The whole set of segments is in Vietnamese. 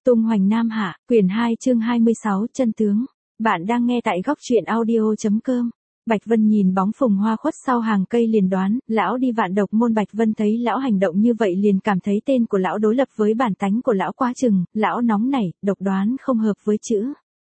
Tung hoành Nam Hạ, quyển 2 chương 26 chân tướng. Bạn đang nghe tại góc truyện audio.com. Bạch Vân nhìn bóng Phùng Hoa khuất sau hàng cây liền đoán, lão đi Vạn Độc môn. Bạch Vân thấy lão hành động như vậy liền cảm thấy tên của lão đối lập với bản tánh của lão quá chừng, lão nóng nảy, độc đoán không hợp với chữ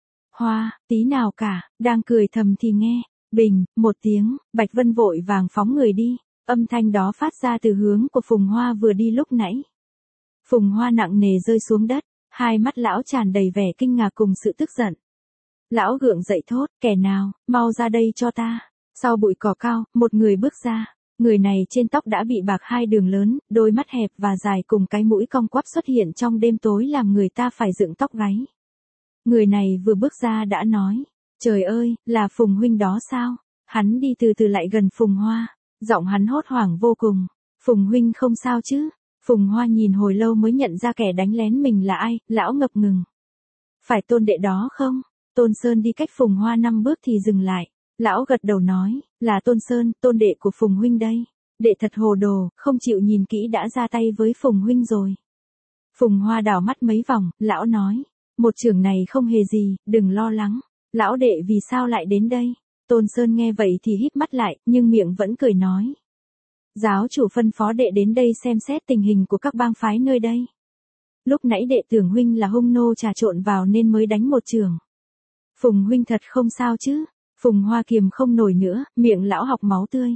Hoa, tí nào cả, đang cười thầm thì nghe, bình, một tiếng, Bạch Vân vội vàng phóng người đi, âm thanh đó phát ra từ hướng của Phùng Hoa vừa đi lúc nãy. Phùng Hoa nặng nề rơi xuống đất, hai mắt lão tràn đầy vẻ kinh ngạc cùng sự tức giận. Lão gượng dậy thốt, kẻ nào, mau ra đây cho ta. Sau bụi cỏ cao, một người bước ra. Người này trên tóc đã bị bạc hai đường lớn, đôi mắt hẹp và dài cùng cái mũi cong quắp xuất hiện trong đêm tối làm người ta phải dựng tóc gáy. Người này vừa bước ra đã nói, trời ơi, là Phùng huynh đó sao? Hắn đi từ từ lại gần Phùng Hoa, giọng hắn hốt hoảng vô cùng. Phùng huynh không sao chứ? Phùng Hoa nhìn hồi lâu mới nhận ra kẻ đánh lén mình là ai, lão ngập ngừng. Phải Tôn đệ đó không? Tôn Sơn đi cách Phùng Hoa 5 bước thì dừng lại. Lão gật đầu nói, là Tôn Sơn, tôn đệ của Phùng huynh đây. Đệ thật hồ đồ, không chịu nhìn kỹ đã ra tay với Phùng huynh rồi. Phùng Hoa đảo mắt mấy vòng, lão nói, một chưởng này không hề gì, đừng lo lắng. Lão đệ vì sao lại đến đây? Tôn Sơn nghe vậy thì híp mắt lại, nhưng miệng vẫn cười nói. Giáo chủ phân phó đệ đến đây xem xét tình hình của các bang phái nơi đây. Lúc nãy đệ tưởng huynh là hung nô trà trộn vào nên mới đánh một chưởng. Phùng huynh thật không sao chứ? Phùng Hoa kiềm không nổi nữa, miệng lão học máu tươi.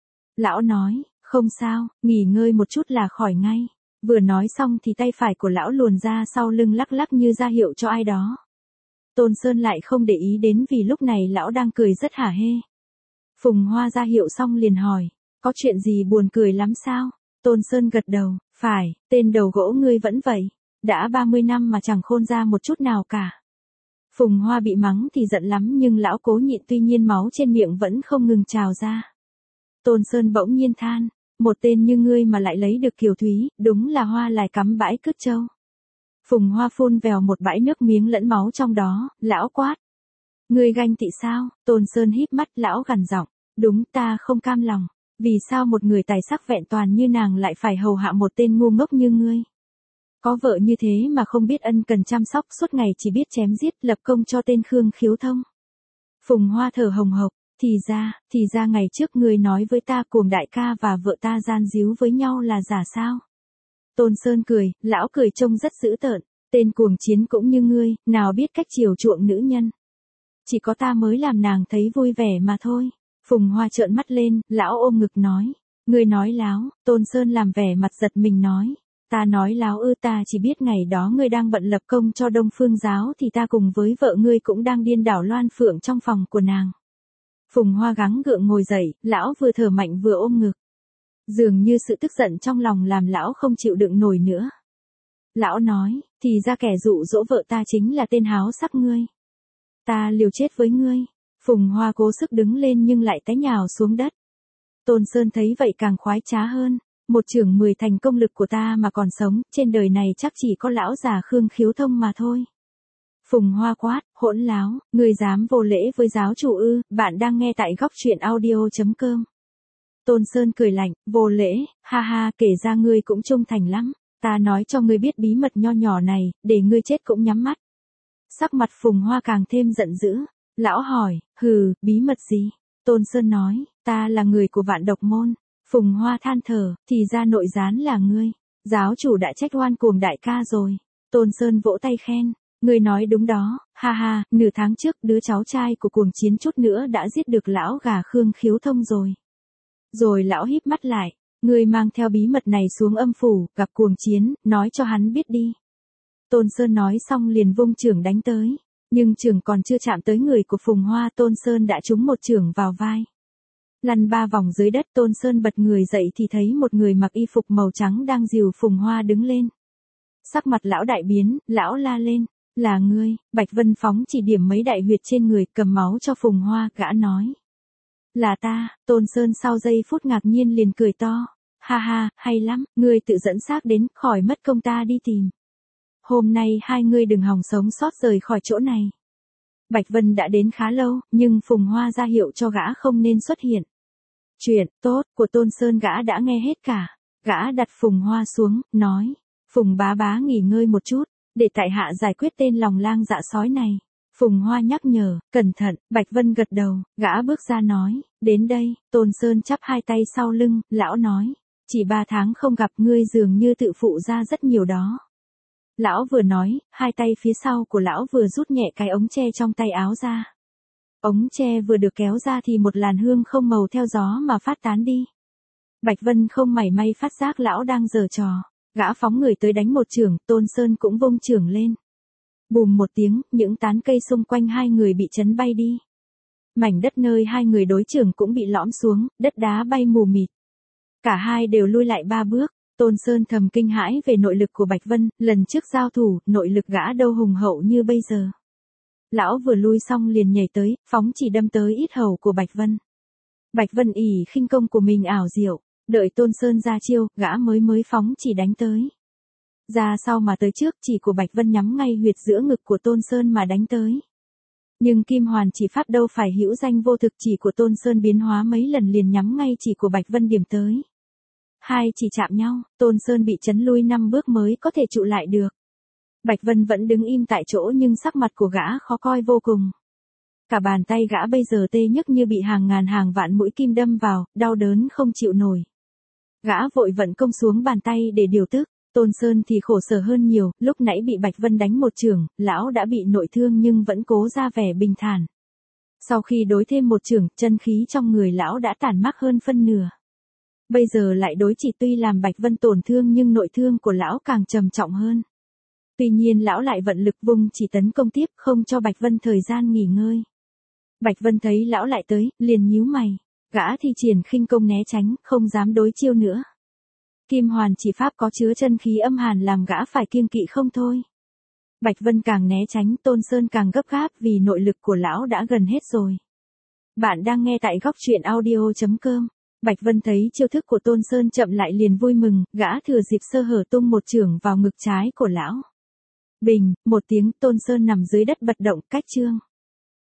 Lão nói, không sao, nghỉ ngơi một chút là khỏi ngay. Vừa nói xong thì tay phải của lão luồn ra sau lưng lắc lắc như ra hiệu cho ai đó. Tôn Sơn lại không để ý đến vì lúc này lão đang cười rất hả hê. Phùng Hoa ra hiệu xong liền hỏi, có chuyện gì buồn cười lắm sao? Tôn Sơn gật đầu, phải, tên đầu gỗ ngươi vẫn vậy. Đã 30 năm mà chẳng khôn ra một chút nào cả. Phùng Hoa bị mắng thì giận lắm nhưng lão cố nhịn, tuy nhiên máu trên miệng vẫn không ngừng trào ra. Tôn Sơn bỗng nhiên than, một tên như ngươi mà lại lấy được kiều thúy, đúng là hoa lại cắm bãi cứt trâu. Phùng Hoa phun vèo một bãi nước miếng lẫn máu trong đó, lão quát. Ngươi ganh tị sao? Tôn Sơn híp mắt, lão gằn giọng, đúng, ta không cam lòng. Vì sao một người tài sắc vẹn toàn như nàng lại phải hầu hạ một tên ngu ngốc như ngươi? Có vợ như thế mà không biết ân cần chăm sóc, suốt ngày chỉ biết chém giết, lập công cho tên Khương Khiếu Thông. Phùng Hoa thở hồng hộc, thì ra ngày trước ngươi nói với ta Cuồng đại ca và vợ ta gian díu với nhau là giả sao? Tôn Sơn cười, lão cười trông rất dữ tợn, tên cuồng chiến cũng như ngươi, nào biết cách chiều chuộng nữ nhân. Chỉ có ta mới làm nàng thấy vui vẻ mà thôi. Phùng Hoa trợn mắt lên, lão ôm ngực nói, ngươi nói láo. Tôn Sơn làm vẻ mặt giật mình nói, ta nói láo ư? Ta chỉ biết ngày đó ngươi đang bận lập công cho Đông Phương giáo thì ta cùng với vợ ngươi cũng đang điên đảo loan phượng trong phòng của nàng. Phùng Hoa gắng gượng ngồi dậy, lão vừa thở mạnh vừa ôm ngực. Dường như sự tức giận trong lòng làm lão không chịu đựng nổi nữa. Lão nói, thì ra kẻ dụ dỗ vợ ta chính là tên háo sắc ngươi. Ta liều chết với ngươi. Phùng Hoa cố sức đứng lên nhưng lại té nhào xuống đất. Tôn Sơn thấy vậy càng khoái trá hơn. Một chưởng 10 thành công lực của ta mà còn sống, trên đời này chắc chỉ có lão già Khương Khiếu Thông mà thôi. Phùng Hoa quát, hỗn láo, ngươi dám vô lễ với giáo chủ ư? Bạn đang nghe tại góc truyện audio.com. Tôn Sơn cười lạnh, vô lễ, ha ha, kể ra ngươi cũng trung thành lắm. Ta nói cho ngươi biết bí mật nho nhỏ này, để ngươi chết cũng nhắm mắt. Sắc mặt Phùng Hoa càng thêm giận dữ. Lão hỏi, hừ, bí mật gì? Tôn Sơn nói, ta là người của Vạn Độc môn. Phùng Hoa than thở, thì ra nội gián là ngươi. Giáo chủ đã trách oan Cuồng đại ca rồi. Tôn Sơn vỗ tay khen, ngươi nói đúng đó, ha ha, nửa tháng trước đứa cháu trai của Cuồng chiến chút nữa đã giết được lão gà Khương Khiếu Thông rồi. Rồi lão híp mắt lại, ngươi mang theo bí mật này xuống âm phủ, gặp Cuồng chiến, nói cho hắn biết đi. Tôn Sơn nói xong liền vung chưởng đánh tới. Nhưng chưởng còn chưa chạm tới người của Phùng Hoa, Tôn Sơn đã trúng một chưởng vào vai. Lăn 3 vòng dưới đất, Tôn Sơn bật người dậy thì thấy một người mặc y phục màu trắng đang dìu Phùng Hoa đứng lên. Sắc mặt lão đại biến, lão la lên, là ngươi? Bạch Vân phóng chỉ điểm mấy đại huyệt trên người, cầm máu cho Phùng Hoa, gã nói. Là ta. Tôn Sơn sau giây phút ngạc nhiên liền cười to. Ha ha, hay lắm, ngươi tự dẫn xác đến, khỏi mất công ta đi tìm. Hôm nay hai ngươi đừng hòng sống sót rời khỏi chỗ này. Bạch Vân đã đến khá lâu, nhưng Phùng Hoa ra hiệu cho gã không nên xuất hiện. Chuyện tốt của Tôn Sơn gã đã nghe hết cả. Gã đặt Phùng Hoa xuống, nói, Phùng bá bá nghỉ ngơi một chút, để tại hạ giải quyết tên lòng lang dạ sói này. Phùng Hoa nhắc nhở, cẩn thận, Bạch Vân gật đầu, gã bước ra nói, đến đây, Tôn Sơn chắp hai tay sau lưng, lão nói, chỉ 3 tháng không gặp ngươi dường như tự phụ ra rất nhiều đó. Lão vừa nói, hai tay phía sau của lão vừa rút nhẹ cái ống tre trong tay áo ra. Ống tre vừa được kéo ra thì một làn hương không màu theo gió mà phát tán đi. Bạch Vân không mảy may phát giác lão đang giở trò, gã phóng người tới đánh một chưởng, Tôn Sơn cũng vung chưởng lên. Bùm một tiếng, những tán cây xung quanh hai người bị chấn bay đi. Mảnh đất nơi hai người đối chưởng cũng bị lõm xuống, đất đá bay mù mịt. Cả hai đều lui lại 3 bước, Tôn Sơn thầm kinh hãi về nội lực của Bạch Vân, lần trước giao thủ, nội lực gã đâu hùng hậu như bây giờ. Lão vừa lui xong liền nhảy tới, phóng chỉ đâm tới yết hầu của Bạch Vân. Bạch Vân ỷ khinh công của mình ảo diệu, đợi Tôn Sơn ra chiêu, gã mới phóng chỉ đánh tới. Ra sau mà tới trước, chỉ của Bạch Vân nhắm ngay huyệt giữa ngực của Tôn Sơn mà đánh tới. Nhưng Kim Hoàn chỉ pháp đâu phải hữu danh vô thực, chỉ của Tôn Sơn biến hóa mấy lần liền nhắm ngay chỉ của Bạch Vân điểm tới. Hai chỉ chạm nhau, Tôn Sơn bị chấn lui 5 bước mới có thể trụ lại được. Bạch Vân vẫn đứng im tại chỗ nhưng sắc mặt của gã khó coi vô cùng. Cả bàn tay gã bây giờ tê nhức như bị hàng ngàn hàng vạn mũi kim đâm vào, đau đớn không chịu nổi. Gã vội vận công xuống bàn tay để điều tức. Tôn Sơn thì khổ sở hơn nhiều, lúc nãy bị Bạch Vân đánh một chưởng, lão đã bị nội thương nhưng vẫn cố ra vẻ bình thản. Sau khi đối thêm một chưởng, chân khí trong người lão đã tản mát hơn phân nửa. Bây giờ lại đối chỉ, tuy làm Bạch Vân tổn thương nhưng nội thương của lão càng trầm trọng hơn. Tuy nhiên lão lại vận lực vung chỉ tấn công tiếp, không cho Bạch Vân thời gian nghỉ ngơi. Bạch Vân thấy lão lại tới, liền nhíu mày. Gã thi triển khinh công né tránh, không dám đối chiêu nữa. Kim Hoàn chỉ pháp có chứa chân khí âm hàn làm gã phải kiêng kỵ không thôi. Bạch Vân càng né tránh, Tôn Sơn càng gấp gáp vì nội lực của lão đã gần hết rồi. Bạn đang nghe tại góc truyện audio.com. Bạch Vân thấy chiêu thức của Tôn Sơn chậm lại liền vui mừng, gã thừa dịp sơ hở tung một chưởng vào ngực trái của lão. Bình, một tiếng, Tôn Sơn nằm dưới đất bật động, cách chương.